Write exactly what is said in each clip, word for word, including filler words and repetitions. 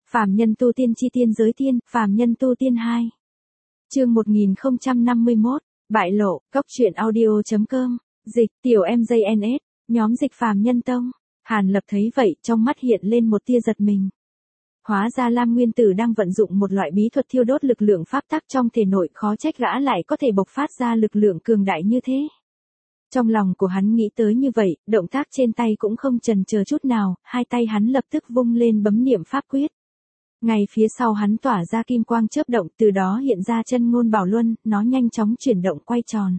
Phàm nhân tu tiên chi tiên giới tiên, phàm nhân tu tiên hai. Chương một nghìn không trăm năm mươi mốt, bại lộ, cốc truyện audio.com, dịch, tiểu em gi en ét, nhóm dịch phàm nhân tông. Hàn Lập thấy vậy, trong mắt hiện lên một tia giật mình. Hóa ra Lam Nguyên Tử đang vận dụng một loại bí thuật thiêu đốt lực lượng pháp tắc trong thể nội, khó trách gã lại có thể bộc phát ra lực lượng cường đại như thế. Trong lòng của hắn nghĩ tới như vậy, động tác trên tay cũng không chần chờ chút nào, hai tay hắn lập tức vung lên bấm niệm pháp quyết. Ngay phía sau hắn tỏa ra kim quang chớp động, từ đó hiện ra chân ngôn bảo luân, nó nhanh chóng chuyển động quay tròn.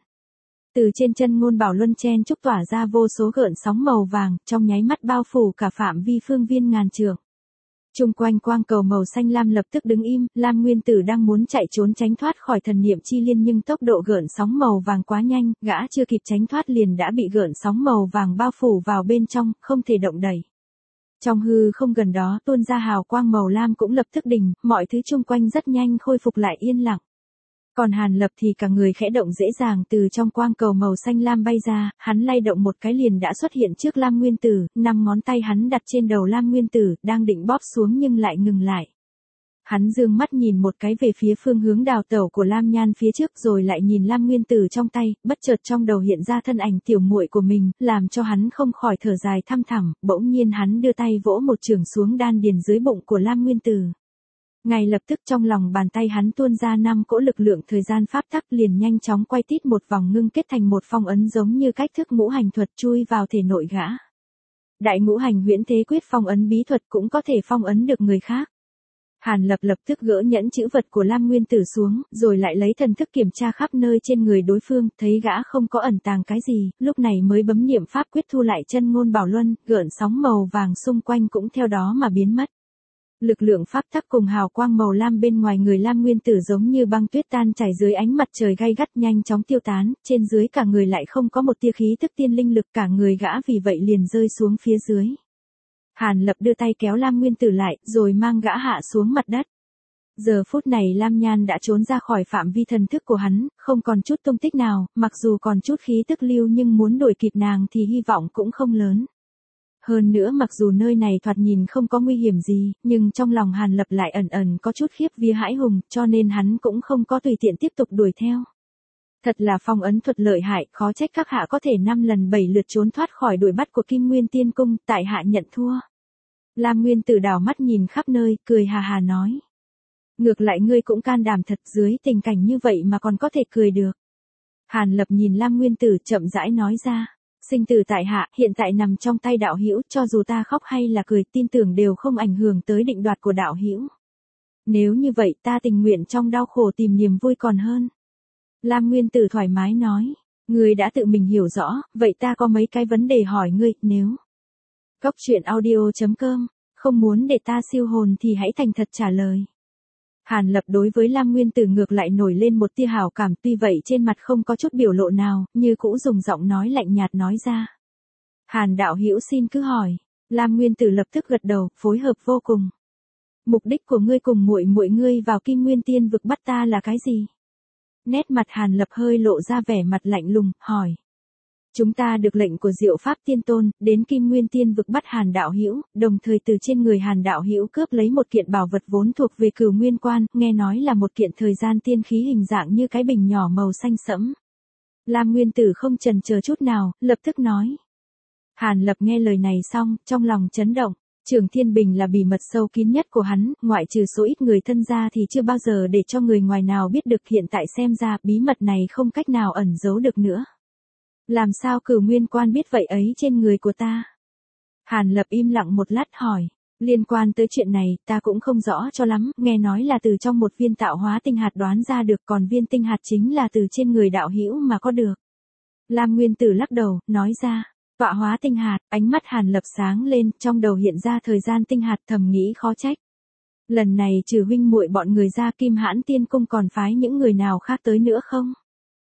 Từ trên chân ngôn bảo luân chen chúc tỏa ra vô số gợn sóng màu vàng, trong nháy mắt bao phủ cả phạm vi phương viên ngàn trượng. Trung quanh quang cầu màu xanh lam lập tức đứng im, Lam Nguyên Tử đang muốn chạy trốn tránh thoát khỏi thần niệm chi liên, nhưng tốc độ gợn sóng màu vàng quá nhanh, gã chưa kịp tránh thoát liền đã bị gợn sóng màu vàng bao phủ vào bên trong, không thể động đậy. Trong hư không gần đó tuôn ra hào quang màu lam cũng lập tức đình, mọi thứ chung quanh rất nhanh khôi phục lại yên lặng. Còn Hàn Lập thì cả người khẽ động dễ dàng từ trong quang cầu màu xanh lam bay ra, hắn lay động một cái liền đã xuất hiện trước Lam Nguyên Tử, năm ngón tay hắn đặt trên đầu Lam Nguyên Tử, đang định bóp xuống nhưng lại ngừng lại. Hắn dương mắt nhìn một cái về phía phương hướng đào tẩu của Lam Nhan phía trước, rồi lại nhìn Lam Nguyên Tử trong tay, bất chợt trong đầu hiện ra thân ảnh tiểu muội của mình, làm cho hắn không khỏi thở dài thăm thẳm, bỗng nhiên hắn đưa tay vỗ một chưởng xuống đan điền dưới bụng của Lam Nguyên Tử. Ngay lập tức trong lòng bàn tay hắn tuôn ra năm cỗ lực lượng thời gian pháp tắc, liền nhanh chóng quay tít một vòng ngưng kết thành một phong ấn giống như cách thức ngũ hành thuật chui vào thể nội gã. Đại ngũ hành huyễn thế quyết phong ấn bí thuật cũng có thể phong ấn được người khác. Hàn Lập lập tức gỡ nhẫn chữ vật của Lam Nguyên Tử xuống, rồi lại lấy thần thức kiểm tra khắp nơi trên người đối phương, thấy gã không có ẩn tàng cái gì, lúc này mới bấm niệm pháp quyết thu lại chân ngôn bảo luân, gợn sóng màu vàng xung quanh cũng theo đó mà biến mất. Lực lượng pháp tắc cùng hào quang màu lam bên ngoài người Lam Nguyên Tử giống như băng tuyết tan chảy dưới ánh mặt trời gay gắt, nhanh chóng tiêu tán, trên dưới cả người lại không có một tia khí tức tiên linh lực, cả người gã vì vậy liền rơi xuống phía dưới. Hàn Lập đưa tay kéo Lam Nguyên Tử lại, rồi mang gã hạ xuống mặt đất. Giờ phút này Lam Nhan đã trốn ra khỏi phạm vi thần thức của hắn, không còn chút tung tích nào, mặc dù còn chút khí tức lưu nhưng muốn đuổi kịp nàng thì hy vọng cũng không lớn. Hơn nữa mặc dù nơi này thoạt nhìn không có nguy hiểm gì, nhưng trong lòng Hàn Lập lại ẩn ẩn có chút khiếp vía hãi hùng, cho nên hắn cũng không có tùy tiện tiếp tục đuổi theo. Thật là phong ấn thuật lợi hại, khó trách các hạ có thể năm lần bảy lượt trốn thoát khỏi đuổi bắt của Kim Nguyên Tiên Cung, tại hạ nhận thua. Lam Nguyên Tử đảo mắt nhìn khắp nơi, cười hà hà nói. Ngược lại ngươi cũng can đảm thật, dưới tình cảnh như vậy mà còn có thể cười được. Hàn Lập nhìn Lam Nguyên Tử chậm rãi nói ra. Sinh tử tại hạ, hiện tại nằm trong tay đạo hữu, cho dù ta khóc hay là cười, tin tưởng đều không ảnh hưởng tới định đoạt của đạo hữu. Nếu như vậy, ta tình nguyện trong đau khổ tìm niềm vui còn hơn. Lam Nguyên Tử thoải mái nói, ngươi đã tự mình hiểu rõ, vậy ta có mấy cái vấn đề hỏi ngươi, nếu cốc truyện audio.com, không muốn để ta siêu hồn thì hãy thành thật trả lời. Hàn Lập đối với Lam Nguyên Tử ngược lại nổi lên một tia hảo cảm, tuy vậy trên mặt không có chút biểu lộ nào, như cũ dùng giọng nói lạnh nhạt nói ra. Hàn đạo hữu xin cứ hỏi. Lam Nguyên Tử lập tức gật đầu, phối hợp vô cùng. Mục đích của ngươi cùng muội muội ngươi vào Kim Nguyên Tiên vực bắt ta là cái gì? Nét mặt Hàn Lập hơi lộ ra vẻ mặt lạnh lùng, hỏi. Chúng ta được lệnh của Diệu Pháp Tiên Tôn, đến Kim Nguyên Tiên vực bắt Hàn đạo hữu, đồng thời từ trên người Hàn đạo hữu cướp lấy một kiện bảo vật vốn thuộc về Cửu Nguyên Quan, nghe nói là một kiện thời gian tiên khí hình dạng như cái bình nhỏ màu xanh sẫm. Lam Nguyên Tử không chần chờ chút nào, lập tức nói. Hàn Lập nghe lời này xong, trong lòng chấn động. Trường Thiên Bình là bí mật sâu kín nhất của hắn, ngoại trừ số ít người thân ra thì chưa bao giờ để cho người ngoài nào biết được, hiện tại xem ra bí mật này không cách nào ẩn giấu được nữa. Làm sao Cửu Nguyên Quan biết vậy ấy trên người của ta? Hàn Lập im lặng một lát hỏi. Liên quan tới chuyện này, ta cũng không rõ cho lắm, nghe nói là từ trong một viên tạo hóa tinh hạt đoán ra được, còn viên tinh hạt chính là từ trên người đạo hữu mà có được. Lam Nguyên Tử lắc đầu, nói ra. Tạo hóa tinh hạt, ánh mắt Hàn Lập sáng lên, trong đầu hiện ra thời gian tinh hạt, thầm nghĩ khó trách. Lần này trừ huynh muội bọn người ra Kim Hãn Tiên Cung còn phái những người nào khác tới nữa không?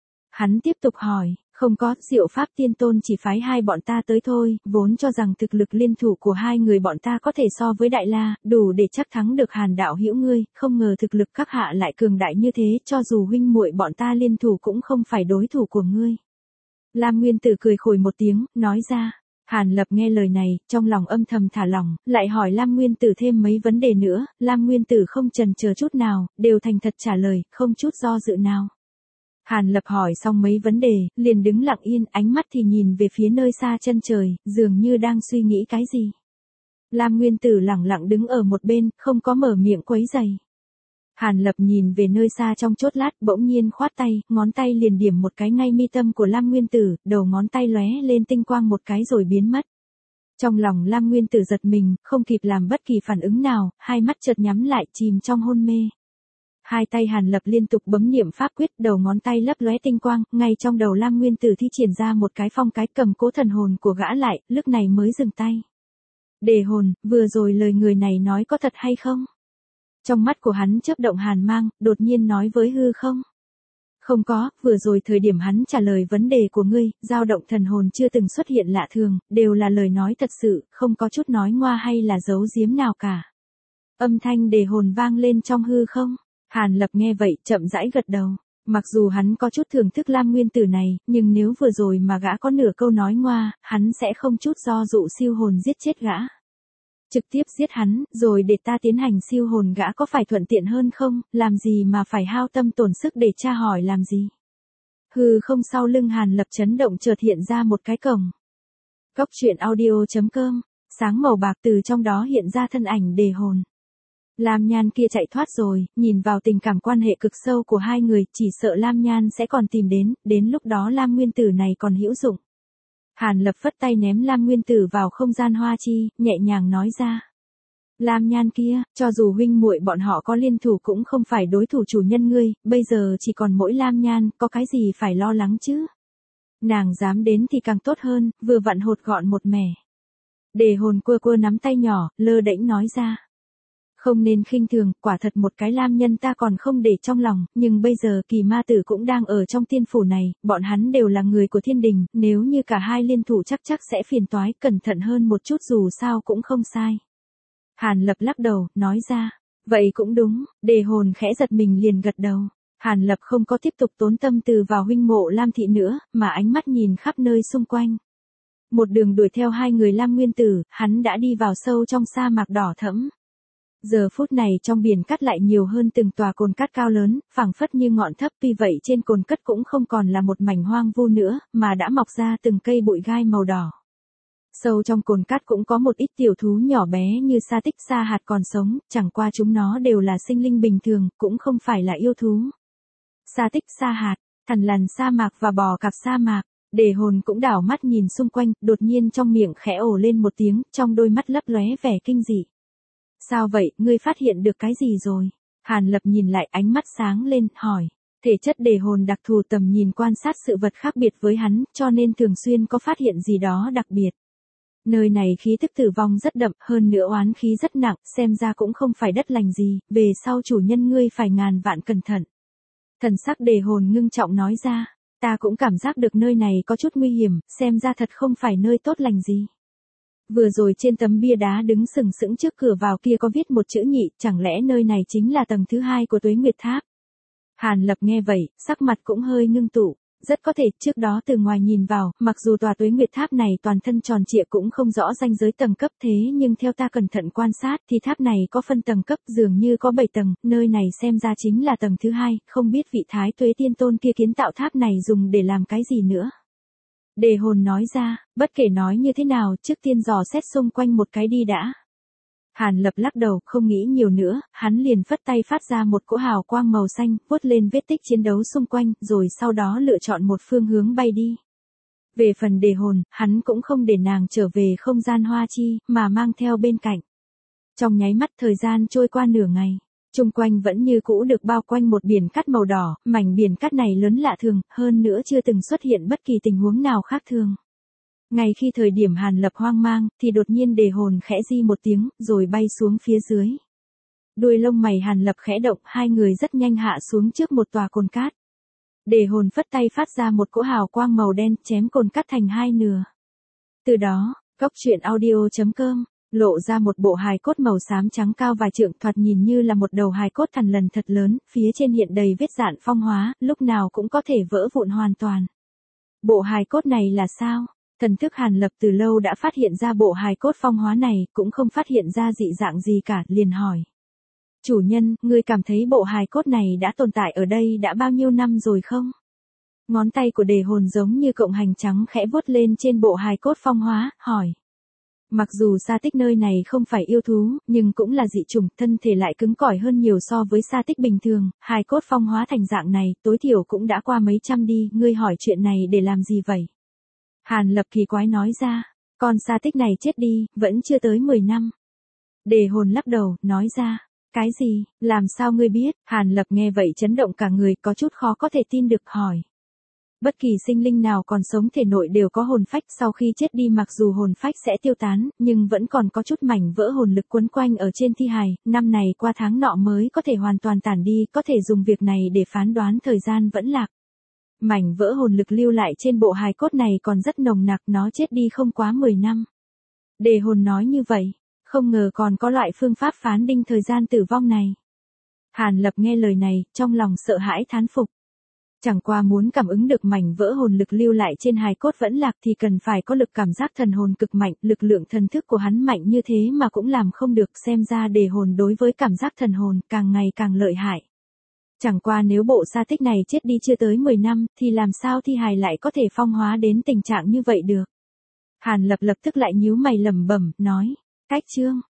Hắn tiếp tục hỏi. Không có, Diệu Pháp Tiên Tôn chỉ phái hai bọn ta tới thôi, vốn cho rằng thực lực liên thủ của hai người bọn ta có thể so với Đại La, đủ để chắc thắng được Hàn đạo hữu ngươi, không ngờ thực lực các hạ lại cường đại như thế, cho dù huynh muội bọn ta liên thủ cũng không phải đối thủ của ngươi. Lam Nguyên Tử cười khồi một tiếng, nói ra, Hàn Lập nghe lời này, trong lòng âm thầm thả lỏng, lại hỏi Lam Nguyên Tử thêm mấy vấn đề nữa, Lam Nguyên Tử không chần chờ chút nào, đều thành thật trả lời, không chút do dự nào. Hàn Lập hỏi xong mấy vấn đề, liền đứng lặng yên, ánh mắt thì nhìn về phía nơi xa chân trời, dường như đang suy nghĩ cái gì. Lam Nguyên Tử lẳng lặng đứng ở một bên, không có mở miệng quấy rầy. Hàn Lập nhìn về nơi xa trong chốt lát, bỗng nhiên khoát tay, ngón tay liền điểm một cái ngay mi tâm của Lam Nguyên Tử, đầu ngón tay lóe lên tinh quang một cái rồi biến mất. Trong lòng Lam Nguyên Tử giật mình, không kịp làm bất kỳ phản ứng nào, hai mắt chợt nhắm lại chìm trong hôn mê. Hai tay Hàn Lập liên tục bấm niệm pháp quyết, đầu ngón tay lấp lóe tinh quang, ngay trong đầu Lam Nguyên Tử thi triển ra một cái phong cái cầm cố thần hồn của gã lại, lúc này mới dừng tay. Đề hồn, vừa rồi lời người này nói có thật hay không? Trong mắt của hắn chớp động hàn mang, đột nhiên nói với hư không? Không có, vừa rồi thời điểm hắn trả lời vấn đề của ngươi, dao động thần hồn chưa từng xuất hiện lạ thường, đều là lời nói thật sự, không có chút nói ngoa hay là giấu giếm nào cả. Âm thanh đề hồn vang lên trong hư không? Hàn Lập nghe vậy, chậm rãi gật đầu. Mặc dù hắn có chút thưởng thức Lam Nguyên Tử này, nhưng nếu vừa rồi mà gã có nửa câu nói ngoa, hắn sẽ không chút do dụ siêu hồn giết chết gã. Trực tiếp giết hắn, rồi để ta tiến hành siêu hồn gã có phải thuận tiện hơn không, làm gì mà phải hao tâm tổn sức để tra hỏi làm gì. Hừ không, sau lưng Hàn Lập chấn động chợt hiện ra một cái cổng. Cốc truyện audio chấm com, sáng màu bạc từ trong đó hiện ra thân ảnh đề hồn. Lam Nhan kia chạy thoát rồi, nhìn vào tình cảm quan hệ cực sâu của hai người, chỉ sợ Lam Nhan sẽ còn tìm đến, đến lúc đó Lam Nguyên Tử này còn hữu dụng. Hàn Lập phất tay ném Lam Nguyên Tử vào không gian hoa chi, nhẹ nhàng nói ra. Lam Nhan kia, cho dù huynh muội bọn họ có liên thủ cũng không phải đối thủ chủ nhân ngươi, bây giờ chỉ còn mỗi Lam Nhan, có cái gì phải lo lắng chứ? Nàng dám đến thì càng tốt hơn, vừa vặn hột gọn một mẻ. Đề hồn quơ quơ nắm tay nhỏ, lơ đễnh nói ra. Không nên khinh thường, quả thật một cái Lam nhân ta còn không để trong lòng, nhưng bây giờ kỳ ma tử cũng đang ở trong tiên phủ này, bọn hắn đều là người của thiên đình, nếu như cả hai liên thủ chắc chắc sẽ phiền toái, cẩn thận hơn một chút dù sao cũng không sai. Hàn Lập lắc đầu, nói ra, vậy cũng đúng, đề hồn khẽ giật mình liền gật đầu. Hàn Lập không có tiếp tục tốn tâm tư vào huynh mộ Lam thị nữa, mà ánh mắt nhìn khắp nơi xung quanh. Một đường đuổi theo hai người Lam Nguyên Tử, hắn đã đi vào sâu trong sa mạc đỏ thẫm. Giờ phút này trong biển cát lại nhiều hơn từng tòa cồn cát cao lớn, phảng phất như ngọn thấp, tuy vậy trên cồn cát cũng không còn là một mảnh hoang vu nữa, mà đã mọc ra từng cây bụi gai màu đỏ. Sâu trong cồn cát cũng có một ít tiểu thú nhỏ bé như sa tích sa hạt còn sống, chẳng qua chúng nó đều là sinh linh bình thường, cũng không phải là yêu thú. Sa tích sa hạt, thằn lằn sa mạc và bò cạp sa mạc. Đề hồn cũng đảo mắt nhìn xung quanh, đột nhiên trong miệng khẽ ồ lên một tiếng, trong đôi mắt lấp lóe vẻ kinh dị. Sao vậy, ngươi phát hiện được cái gì rồi? Hàn Lập nhìn lại, ánh mắt sáng lên, hỏi. Thể chất đề hồn đặc thù, tầm nhìn quan sát sự vật khác biệt với hắn, cho nên thường xuyên có phát hiện gì đó đặc biệt. Nơi này khí tức tử vong rất đậm, hơn nữa oán khí rất nặng, xem ra cũng không phải đất lành gì, về sau chủ nhân ngươi phải ngàn vạn cẩn thận. Thần sắc đề hồn ngưng trọng nói ra, ta cũng cảm giác được nơi này có chút nguy hiểm, xem ra thật không phải nơi tốt lành gì. Vừa rồi trên tấm bia đá đứng sừng sững trước cửa vào kia có viết một chữ nhị, chẳng lẽ nơi này chính là tầng thứ hai của Tuế Nguyệt Tháp? Hàn Lập nghe vậy, sắc mặt cũng hơi ngưng tụ. Rất có thể, trước đó từ ngoài nhìn vào, mặc dù tòa Tuế Nguyệt Tháp này toàn thân tròn trịa cũng không rõ ranh giới tầng cấp, thế nhưng theo ta cẩn thận quan sát thì tháp này có phân tầng cấp, dường như có bảy tầng, nơi này xem ra chính là tầng thứ hai, không biết vị Thái Tuế Tiên Tôn kia kiến tạo tháp này dùng để làm cái gì nữa. Đề hồn nói ra, bất kể nói như thế nào, trước tiên dò xét xung quanh một cái đi đã. Hàn Lập lắc đầu, không nghĩ nhiều nữa, hắn liền phất tay phát ra một cỗ hào quang màu xanh, vuốt lên vết tích chiến đấu xung quanh, rồi sau đó lựa chọn một phương hướng bay đi. Về phần đề hồn, hắn cũng không để nàng trở về không gian hoa chi, mà mang theo bên cạnh. Trong nháy mắt thời gian trôi qua nửa ngày, chung quanh vẫn như cũ được bao quanh một biển cát màu đỏ, mảnh biển cát này lớn lạ thường, hơn nữa chưa từng xuất hiện bất kỳ tình huống nào khác thường. Ngay khi thời điểm Hàn Lập hoang mang, thì đột nhiên đề hồn khẽ di một tiếng, rồi bay xuống phía dưới. Đuôi lông mày Hàn Lập khẽ động, hai người rất nhanh hạ xuống trước một tòa cồn cát. Đề hồn phất tay phát ra một cỗ hào quang màu đen, chém cồn cát thành hai nửa. Từ đó, cốc truyện audio chấm com lộ ra một bộ hài cốt màu xám trắng cao vài trượng, thoạt nhìn như là một đầu hài cốt thằn lằn thật lớn, phía trên hiện đầy vết rạn phong hóa, lúc nào cũng có thể vỡ vụn hoàn toàn. Bộ hài cốt này là sao? Thần thức Hàn Lập từ lâu đã phát hiện ra bộ hài cốt phong hóa này, cũng không phát hiện ra dị dạng gì cả, liền hỏi. Chủ nhân, ngươi cảm thấy bộ hài cốt này đã tồn tại ở đây đã bao nhiêu năm rồi không? Ngón tay của đề hồn giống như cộng hành trắng khẽ vuốt lên trên bộ hài cốt phong hóa, hỏi. Mặc dù sa tích nơi này không phải yêu thú, nhưng cũng là dị chủng, thân thể lại cứng cỏi hơn nhiều so với sa tích bình thường, hài cốt phong hóa thành dạng này, tối thiểu cũng đã qua mấy trăm đi, ngươi hỏi chuyện này để làm gì vậy? Hàn Lập kỳ quái nói ra, con sa tích này chết đi, vẫn chưa tới mười năm. Đề hồn lắc đầu, nói ra, cái gì, làm sao ngươi biết? Hàn Lập nghe vậy chấn động cả người, có chút khó có thể tin được, hỏi. Bất kỳ sinh linh nào còn sống thể nội đều có hồn phách, sau khi chết đi mặc dù hồn phách sẽ tiêu tán, nhưng vẫn còn có chút mảnh vỡ hồn lực quấn quanh ở trên thi hài, năm này qua tháng nọ mới có thể hoàn toàn tản đi, có thể dùng việc này để phán đoán thời gian vẫn lạc. Mảnh vỡ hồn lực lưu lại trên bộ hài cốt này còn rất nồng nặc, nó chết đi không quá mười năm. Đề hồn nói như vậy, không ngờ còn có loại phương pháp phán định thời gian tử vong này. Hàn Lập nghe lời này, trong lòng sợ hãi thán phục. Chẳng qua muốn cảm ứng được mảnh vỡ hồn lực lưu lại trên hài cốt vẫn lạc thì cần phải có lực cảm giác thần hồn cực mạnh, lực lượng thần thức của hắn mạnh như thế mà cũng làm không được, xem ra đề hồn đối với cảm giác thần hồn càng ngày càng lợi hại. Chẳng qua nếu bộ sa tích này chết đi chưa tới mười năm, thì làm sao thi hài lại có thể phong hóa đến tình trạng như vậy được? Hàn Lập lập tức lại nhíu mày lẩm bẩm, nói, cách chương,